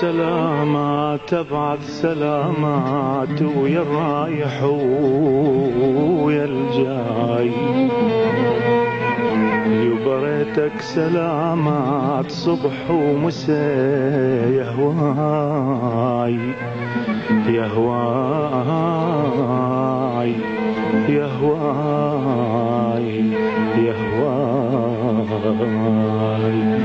سلامات ابعث سلامات ويا الرايح ويا الجاي، يبريتك سلامات صبح ومساء يا هواي يا هواي يا هواي يا هواي.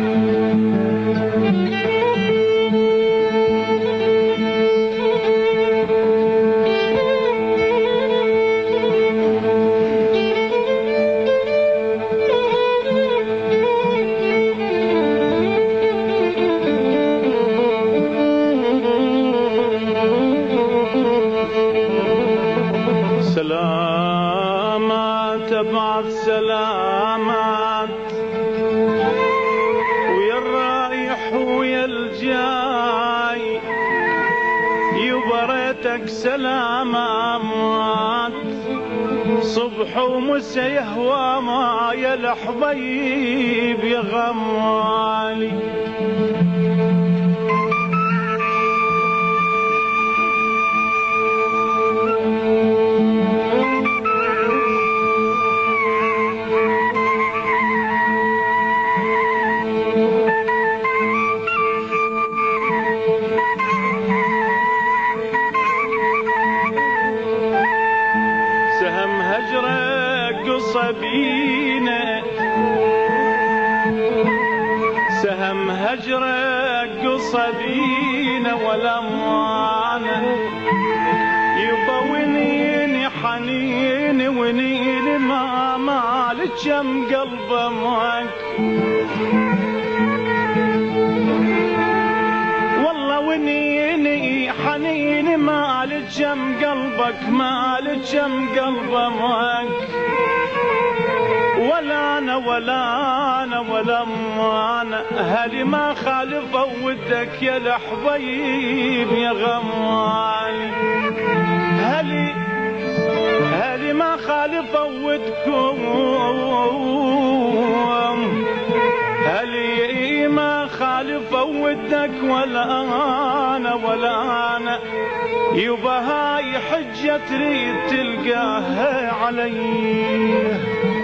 سلامات ابعث سلامات ويا الرايح ويا الجاي، يبريتك سلامات صبح ومسا يهوى ما يا الحبيب يا غمالي. سهم هجرك قصدينا والأمانة، يبا ونيني حنيني ونيني ما مالك كم قلبه معك، والله ونيني حنيني مالك كم قلبك مالك كم قلبه معك، ولا أنا ولا أنا ولا أنا هلي ما خالف ودك يا الحبيب يا غمالي، هلي ما خالف ودكم، هلي ما خالف ودك ولا أنا يبا هاي حجة تريد تلقاها علي.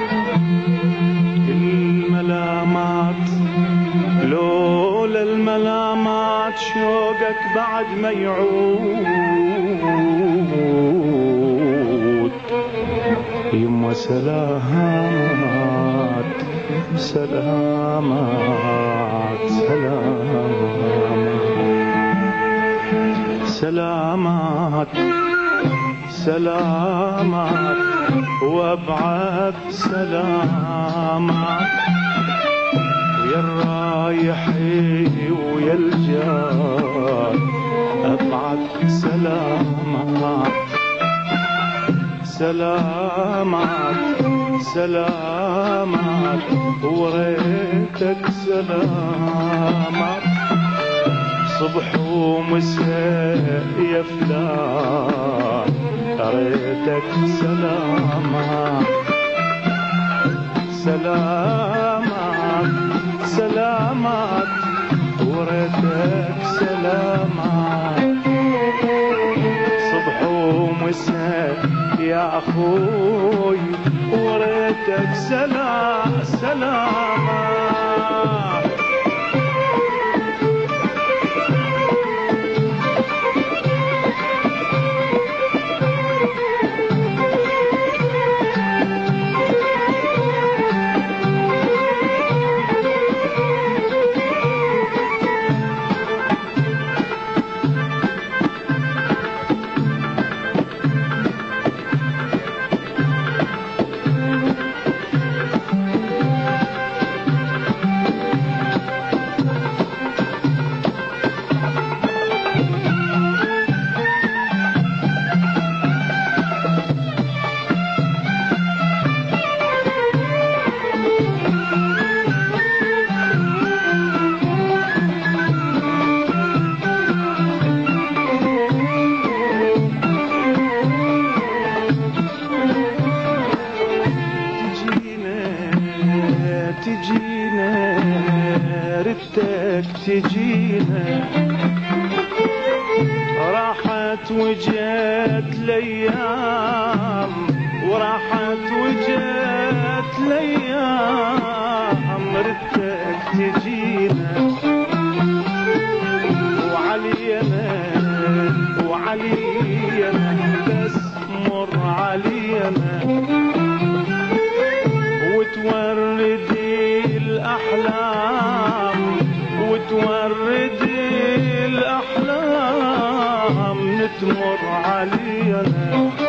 الملامات لولا الملامات شوقك بعد ما يعود، يما سلامات سلامات سلامات سلامات وابعث سلامات ويا الرايح ويا الجاي، ابعث سلامات سلامات سلامات وريتك سلامات صبح ومساء يا فلان، ريتك سلامات سلامات سلامات وريتك سلامات صبح ومساء يا أخوي وريتك سلامات. وراحت وجت الايام وراحت وجت الايام ردك تجينا وعلينا بس مر علينا وتوردي الأحلام نتمر علينا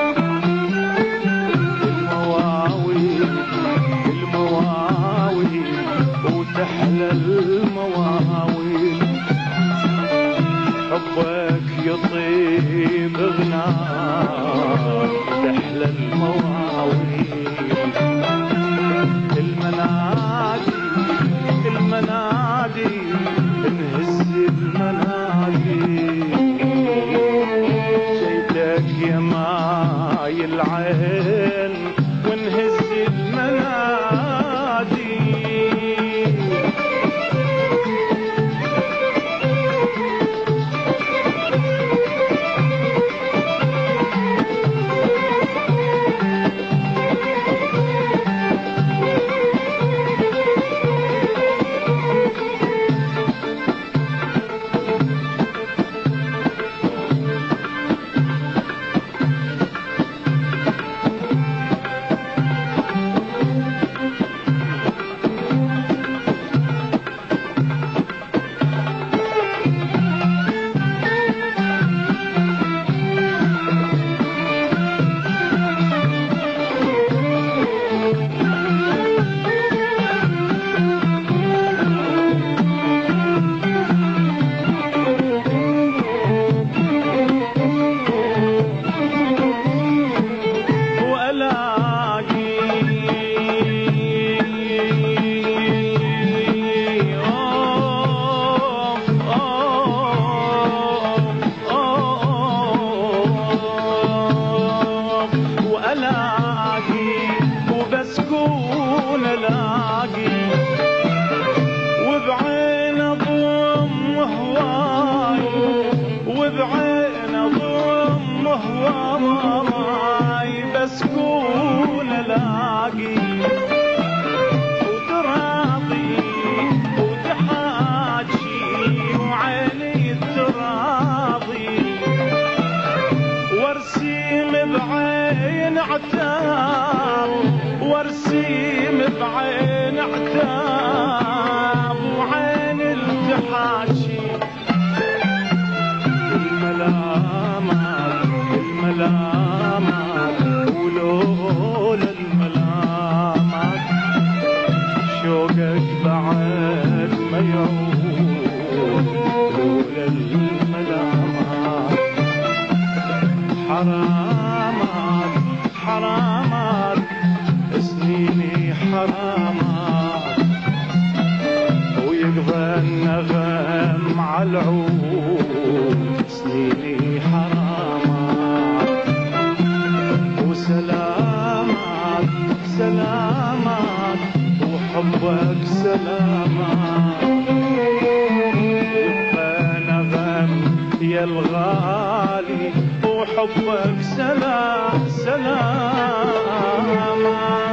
المواويل وتحلى المواويل حبك يطيب غناء تحلى المواويل المنادي نهز المنادي جيتك يا ماي العين ونهز المنادي وبسكون الاقي وبعين اضم هواي بسكون الاقي وتراضي وتحاجي وعيني تراضي وارسيم بعين عتاب وعين التحاشي الملامات ولولا الملامات شوقك بعد ما يعود لولا الملامات حرامات سنيني حرامات ويقضى النغم على العود سنيني حرامات وسلامات وحبك سلامات يبقى نغم يا الغالي وحبك سلامات